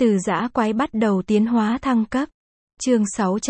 Từ dã quái bắt đầu tiến hóa thăng cấp. Chương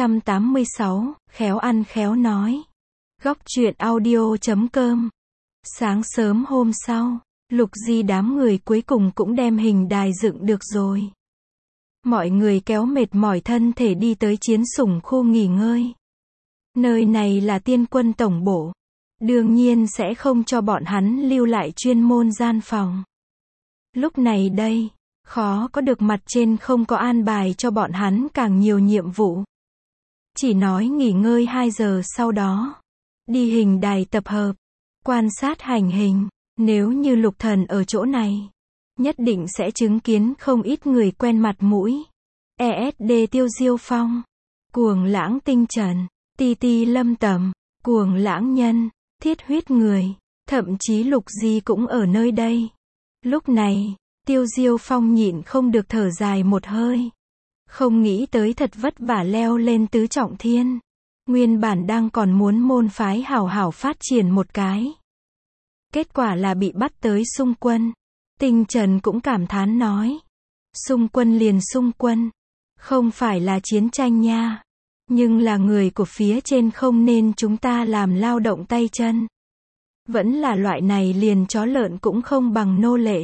686, khéo ăn khéo nói. Góc truyện audio.com. Sáng sớm hôm sau, Lục Di đám người cuối cùng cũng đem hình đài dựng được rồi. Mọi người kéo mệt mỏi thân thể đi tới chiến sủng khu nghỉ ngơi. Nơi này là tiên quân tổng bộ. Đương nhiên sẽ không cho bọn hắn lưu lại chuyên môn gian phòng. Lúc này đây, khó có được mặt trên không có an bài cho bọn hắn càng nhiều nhiệm vụ. Chỉ nói nghỉ ngơi 2 giờ sau đó. Đi hình đài tập hợp. Quan sát hành hình. Nếu như Lục Thần ở chỗ này, nhất định sẽ chứng kiến không ít người quen mặt mũi. ESD Tiêu Diêu Phong, Cuồng Lãng Tinh Trần, Ti Ti Lâm Tầm, Cuồng Lãng Nhân, Thiết Huyết Người, thậm chí Lục Di cũng ở nơi đây. Lúc này, Tiêu Diêu Phong nhịn không được thở dài một hơi. Không nghĩ tới thật vất vả leo lên tứ trọng thiên. Nguyên bản đang còn muốn môn phái hảo hảo phát triển một cái. Kết quả là bị bắt tới xung quân. Tinh Trần cũng cảm thán nói. Xung quân liền xung quân. Không phải là chiến tranh nha. Nhưng là người của phía trên không nên chúng ta làm lao động tay chân. Vẫn là loại này liền chó lợn cũng không bằng nô lệ.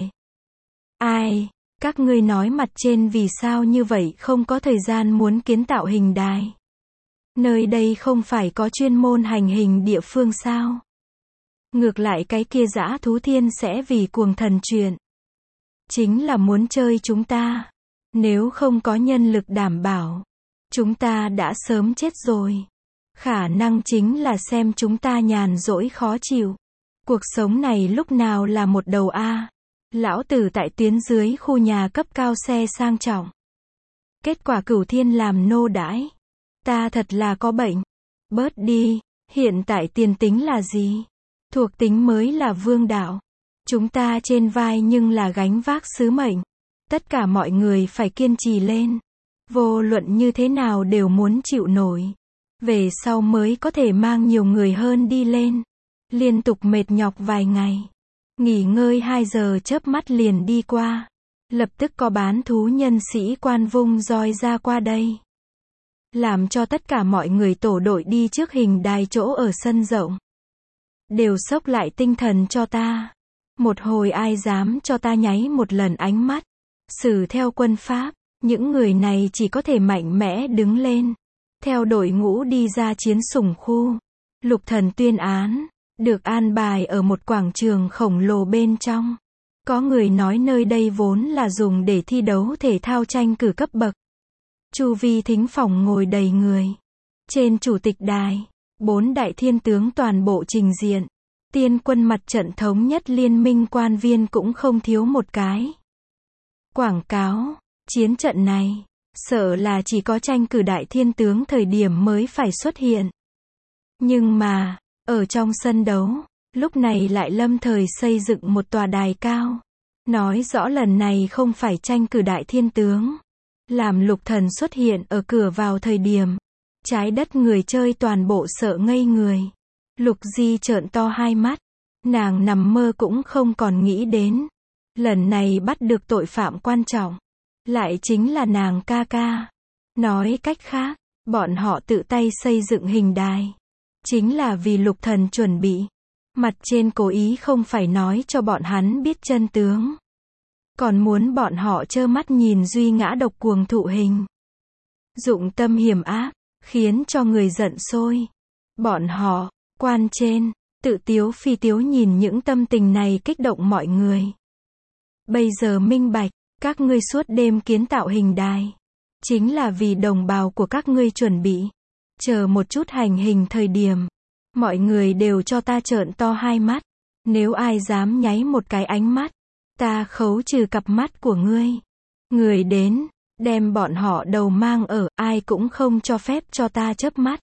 Ai, các ngươi nói mặt trên vì sao như vậy không có thời gian muốn kiến tạo hình đài. Nơi đây không phải có chuyên môn hành hình địa phương sao? Ngược lại cái kia dã thú thiên sẽ vì cuồng thần chuyện. Chính là muốn chơi chúng ta. Nếu không có nhân lực đảm bảo, chúng ta đã sớm chết rồi. Khả năng chính là xem chúng ta nhàn rỗi khó chịu. Cuộc sống này lúc nào là một đầu A. Lão tử tại tuyến dưới khu nhà cấp cao xe sang trọng. Kết quả Cửu Thiên làm nô đãi. Ta thật là có bệnh. Bớt đi, hiện tại tiền tính là gì? Thuộc tính mới là vương đạo. Chúng ta trên vai nhưng là gánh vác sứ mệnh. Tất cả mọi người phải kiên trì lên. Vô luận như thế nào đều muốn chịu nổi. Về sau mới có thể mang nhiều người hơn đi lên. Liên tục mệt nhọc vài ngày. Nghỉ ngơi 2 giờ chớp mắt liền đi qua. Lập tức có bán thú nhân sĩ quan vung roi ra qua đây. Làm cho tất cả mọi người tổ đội đi trước hình đài chỗ ở sân rộng. Đều xốc lại tinh thần cho ta. Một hồi ai dám cho ta nháy một lần ánh mắt. Xử theo quân pháp, những người này chỉ có thể mạnh mẽ đứng lên. Theo đội ngũ đi ra chiến sủng khu. Lục Thần tuyên án, được an bài ở một quảng trường khổng lồ bên trong. Có người nói nơi đây vốn là dùng để thi đấu thể thao tranh cử cấp bậc. Chu vi thính phòng ngồi đầy người. Trên chủ tịch đài, 4 đại thiên tướng toàn bộ trình diện. Tiên quân mặt trận thống nhất liên minh quan viên cũng không thiếu một cái. Quảng cáo, chiến trận này, sợ là chỉ có tranh cử đại thiên tướng thời điểm mới phải xuất hiện. Nhưng mà, ở trong sân đấu, lúc này lại lâm thời xây dựng một tòa đài cao. Nói rõ lần này không phải tranh cử đại thiên tướng. Làm Lục Thần xuất hiện ở cửa vào thời điểm. Trái đất người chơi toàn bộ sợ ngây người. Lục Di trợn to hai mắt. Nàng nằm mơ cũng không còn nghĩ đến. Lần này bắt được tội phạm quan trọng. Lại chính là nàng ca ca. Nói cách khác, bọn họ tự tay xây dựng hình đài. Chính là vì Lục Thần chuẩn bị. Mặt trên cố ý không phải nói cho bọn hắn biết chân tướng. Còn muốn bọn họ trơ mắt nhìn duy ngã độc cuồng thụ hình. Dụng tâm hiểm ác, khiến cho người giận sôi. Bọn họ, quan trên, tự tiếu phi tiếu nhìn những tâm tình này kích động mọi người. Bây giờ minh bạch, các ngươi suốt đêm kiến tạo hình đài. Chính là vì đồng bào của các ngươi chuẩn bị. Chờ một chút hành hình thời điểm. Mọi người đều cho ta trợn to hai mắt. Nếu ai dám nháy một cái ánh mắt, ta khấu trừ cặp mắt của ngươi. Người đến, đem bọn họ đầu mang ở, ai cũng không cho phép cho ta chớp mắt.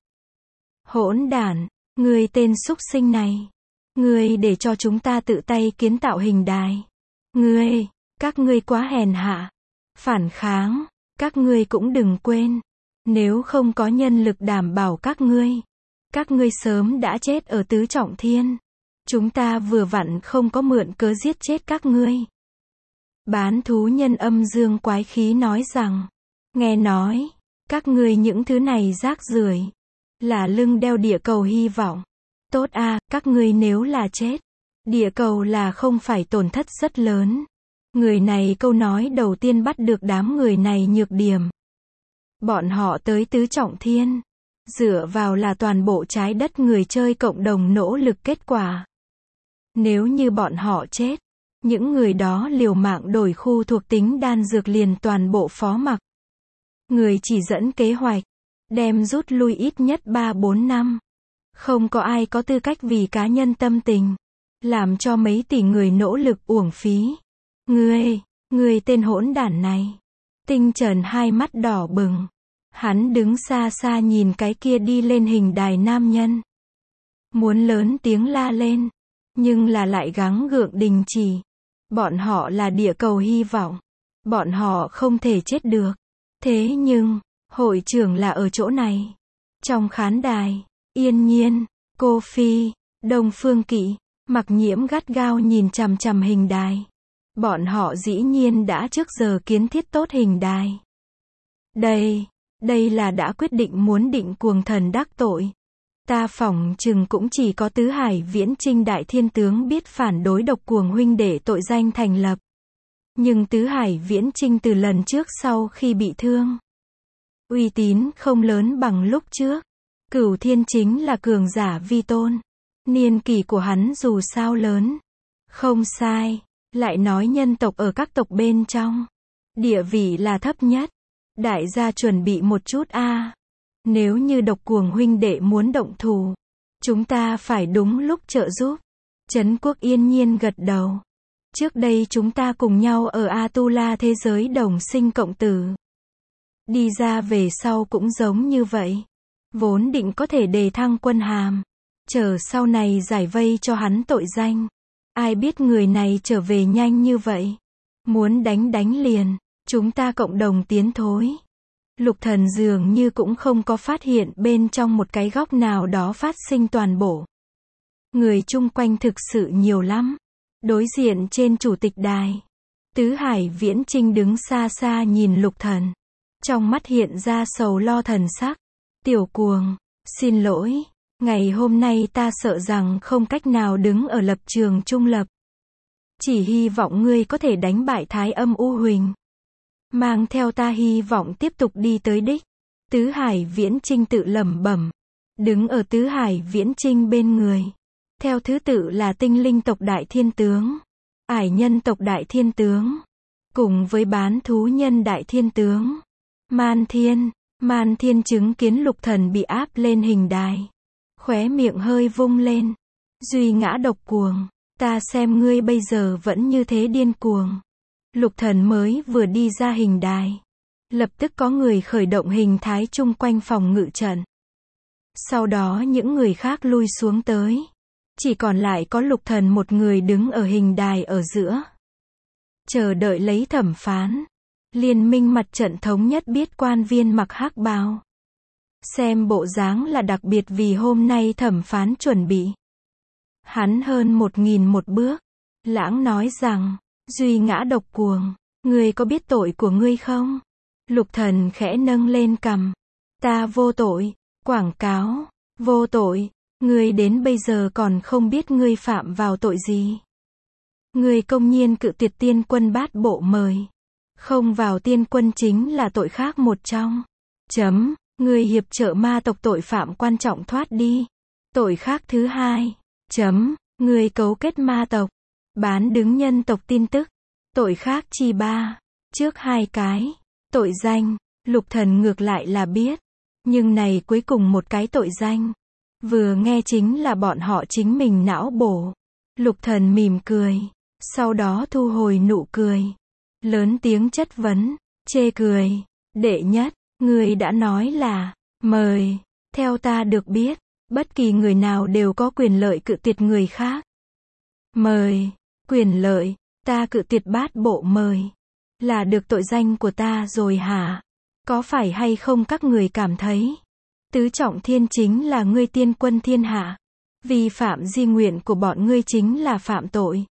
Hỗn đản, ngươi tên súc sinh này. Ngươi để cho chúng ta tự tay kiến tạo hình đài. Ngươi, các ngươi quá hèn hạ. Phản kháng, các ngươi cũng đừng quên. Nếu không có nhân lực đảm bảo các ngươi sớm đã chết ở tứ trọng thiên. Chúng ta vừa vặn không có mượn cớ giết chết các ngươi. Bán thú nhân âm dương quái khí nói rằng, nghe nói, các ngươi những thứ này rác rưởi, là lưng đeo địa cầu hy vọng. Tốt a, các ngươi nếu là chết, địa cầu là không phải tổn thất rất lớn. Người này câu nói đầu tiên bắt được đám người này nhược điểm. Bọn họ tới tứ trọng thiên, dựa vào là toàn bộ trái đất người chơi cộng đồng nỗ lực kết quả. Nếu như bọn họ chết, những người đó liều mạng đổi khu thuộc tính đan dược liền toàn bộ phó mặc. Người chỉ dẫn kế hoạch, đem rút lui ít nhất 3-4 năm. Không có ai có tư cách vì cá nhân tâm tình, làm cho mấy tỷ người nỗ lực uổng phí. Ngươi tên hỗn đản này. Tinh Trần hai mắt đỏ bừng. Hắn đứng xa xa nhìn cái kia đi lên hình đài nam nhân. Muốn lớn tiếng la lên, nhưng là lại gắng gượng đình chỉ. Bọn họ là địa cầu hy vọng. Bọn họ không thể chết được. Thế nhưng, hội trưởng là ở chỗ này. Trong khán đài, Yên Nhiên, Cô Phi, Đông Phương Kỵ, Mặc Nhiễm gắt gao nhìn chằm chằm hình đài. Bọn họ dĩ nhiên đã trước giờ kiến thiết tốt hình đài. Đây là đã quyết định muốn định cuồng thần đắc tội. Ta phỏng chừng cũng chỉ có Tứ Hải Viễn Chinh đại thiên tướng biết phản đối độc cuồng huynh để tội danh thành lập. Nhưng Tứ Hải Viễn Chinh từ lần trước sau khi bị thương, uy tín không lớn bằng lúc trước. Cửu Thiên chính là cường giả vi tôn. Niên kỷ của hắn dù sao lớn. Không sai. Lại nói nhân tộc ở các tộc bên trong, địa vị là thấp nhất. Đại gia chuẩn bị một chút a. Nếu như độc cuồng huynh đệ muốn động thủ, chúng ta phải đúng lúc trợ giúp. Trấn Quốc Yên Nhiên gật đầu. Trước đây chúng ta cùng nhau ở Atula thế giới đồng sinh cộng tử. Đi ra về sau cũng giống như vậy. Vốn định có thể đề thăng quân hàm, chờ sau này giải vây cho hắn tội danh. Ai biết người này trở về nhanh như vậy. Muốn đánh liền. Chúng ta cộng đồng tiến thối. Lục Thần dường như cũng không có phát hiện bên trong một cái góc nào đó phát sinh toàn bộ. Người chung quanh thực sự nhiều lắm. Đối diện trên chủ tịch đài, Tứ Hải Viễn Chinh đứng xa xa nhìn Lục Thần. Trong mắt hiện ra sầu lo thần sắc. Tiểu cuồng, xin lỗi. Ngày hôm nay ta sợ rằng không cách nào đứng ở lập trường trung lập. Chỉ hy vọng ngươi có thể đánh bại Thái Âm U Huỳnh. Mang theo ta hy vọng tiếp tục đi tới đích. Tứ Hải Viễn Chinh tự lẩm bẩm. Đứng ở Tứ Hải Viễn Chinh bên người. Theo thứ tự là tinh linh tộc đại thiên tướng, ải nhân tộc đại thiên tướng, cùng với bán thú nhân đại thiên tướng. Man Thiên chứng kiến Lục Thần bị áp lên hình đài. Khóe miệng hơi vung lên. Duy ngã độc cuồng. Ta xem ngươi bây giờ vẫn như thế điên cuồng. Lục Thần mới vừa đi ra hình đài. Lập tức có người khởi động hình thái chung quanh phòng ngự trận. Sau đó những người khác lui xuống tới. Chỉ còn lại có Lục Thần một người đứng ở hình đài ở giữa. Chờ đợi lấy thẩm phán. Liên minh mặt trận thống nhất biết quan viên mặc hắc bào. Xem bộ dáng là đặc biệt vì hôm nay thẩm phán chuẩn bị. Hắn hơn 1000 một bước. Lãng nói rằng, Duy ngã độc cuồng, ngươi có biết tội của ngươi không? Lục Thần khẽ nâng lên cằm. Ta vô tội. Quảng cáo. Vô tội. Ngươi đến bây giờ còn không biết ngươi phạm vào tội gì. Ngươi công nhiên cự tuyệt tiên quân bát bộ mời. Không vào tiên quân chính là tội khác một trong. Ngươi hiệp trợ ma tộc tội phạm quan trọng thoát đi. Tội khác thứ hai. Ngươi cấu kết ma tộc. Bán đứng nhân tộc tin tức. Tội khác chi ba. Trước hai cái. Tội danh. Lục Thần ngược lại là biết. Nhưng này cuối cùng một cái tội danh. Vừa nghe chính là bọn họ chính mình não bổ. Lục Thần mỉm cười. Sau đó thu hồi nụ cười. Lớn tiếng chất vấn. Chê cười. Đệ nhất. Người đã nói là. Mời. Theo ta được biết. Bất kỳ người nào đều có quyền lợi cự tuyệt người khác. Mời. Quyền lợi. Ta cự tuyệt bát bộ mời. Là được tội danh của ta rồi hả? Có phải hay không các người cảm thấy? Tứ trọng thiên chính là ngươi tiên quân thiên hạ. Vi phạm di nguyện của bọn ngươi chính là phạm tội.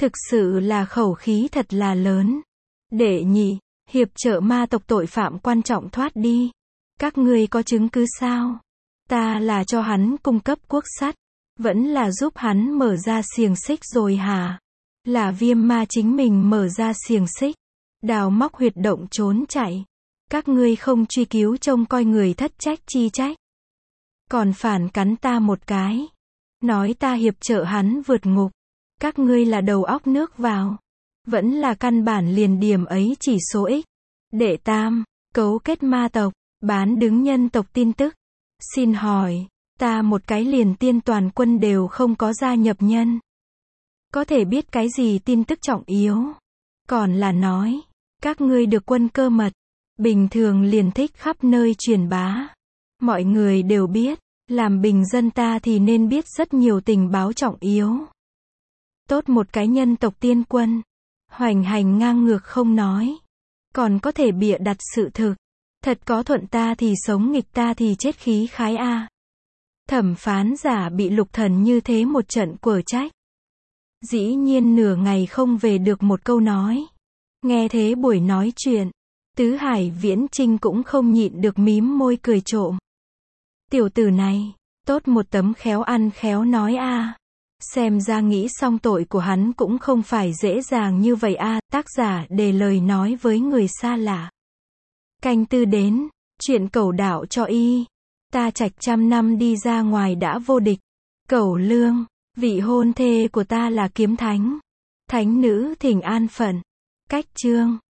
Thực sự là khẩu khí thật là lớn. Đệ nhị, hiệp trợ ma tộc tội phạm quan trọng thoát đi. Các ngươi có chứng cứ sao? Ta là cho hắn cung cấp cuốc sắt, vẫn là giúp hắn mở ra xiềng xích rồi hả? Là Viêm Ma chính mình mở ra xiềng xích, đào móc huyệt động trốn chạy. Các ngươi không truy cứu trông coi người thất trách chi trách. Còn phản cắn ta một cái. Nói ta hiệp trợ hắn vượt ngục. Các ngươi là đầu óc nước vào. Vẫn là căn bản liền điểm ấy chỉ số X. Đệ tam, cấu kết ma tộc, bán đứng nhân tộc tin tức. Xin hỏi, ta một cái liền tiên toàn quân đều không có gia nhập nhân. Có thể biết cái gì tin tức trọng yếu. Còn là nói, các ngươi được quân cơ mật, bình thường liền thích khắp nơi truyền bá. Mọi người đều biết, làm bình dân ta thì nên biết rất nhiều tình báo trọng yếu. Tốt một cái nhân tộc tiên quân, hoành hành ngang ngược không nói, còn có thể bịa đặt sự thực. Thật có thuận ta thì sống nghịch ta thì chết khí khái a. Thẩm phán giả bị Lục Thần như thế một trận quở trách. Dĩ nhiên nửa ngày không về được một câu nói. Nghe thế buổi nói chuyện, Tứ Hải Viễn Trinh cũng không nhịn được mím môi cười trộm. Tiểu tử này, tốt một tấm khéo ăn khéo nói a. Xem ra nghĩ xong tội của hắn cũng không phải dễ dàng như vậy a. Tác giả đề lời nói với người xa lạ. Canh tư đến, chuyện cẩu đạo cho y. Ta trạch 100 năm đi ra ngoài đã vô địch. Cẩu lương, vị hôn thê của ta là kiếm thánh. Thánh nữ thỉnh an phận. Cách chương